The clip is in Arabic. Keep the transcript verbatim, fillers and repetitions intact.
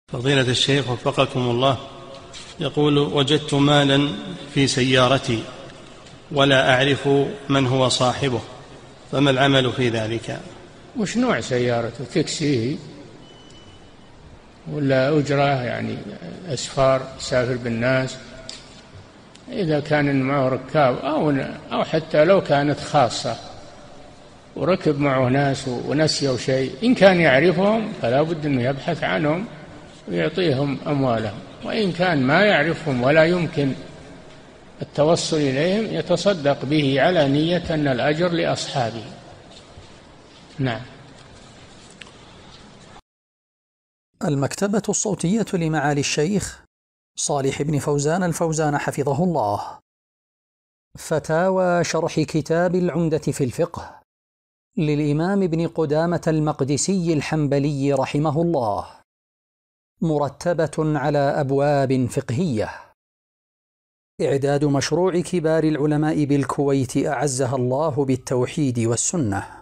فضيلة الشيخ وفقكم الله، يقول: وجدت مالا في سيارتي ولا أعرف من هو صاحبه، فما العمل في ذلك؟ وش نوع سيارته؟ تكسي ولا أجرة يعني أسفار يسافر بالناس؟ إذا كان معه ركاب أو, أو حتى لو كانت خاصة وركب معه ناس ونسيوا شيء، إن كان يعرفهم فلا بد أنه يبحث عنهم ويعطيهم أموالهم، وإن كان ما يعرفهم ولا يمكن التوصل إليهم يتصدق به على نية أن الأجر لأصحابه. نعم. المكتبة الصوتية لمعالي الشيخ صالح بن فوزان الفوزان حفظه الله. فتاوى شرح كتاب العمدة في الفقه للإمام ابن قدامة المقدسي الحنبلي رحمه الله، مرتبة على أبواب فقهية. إعداد مشروع كبار العلماء بالكويت أعزها الله بالتوحيد والسنة.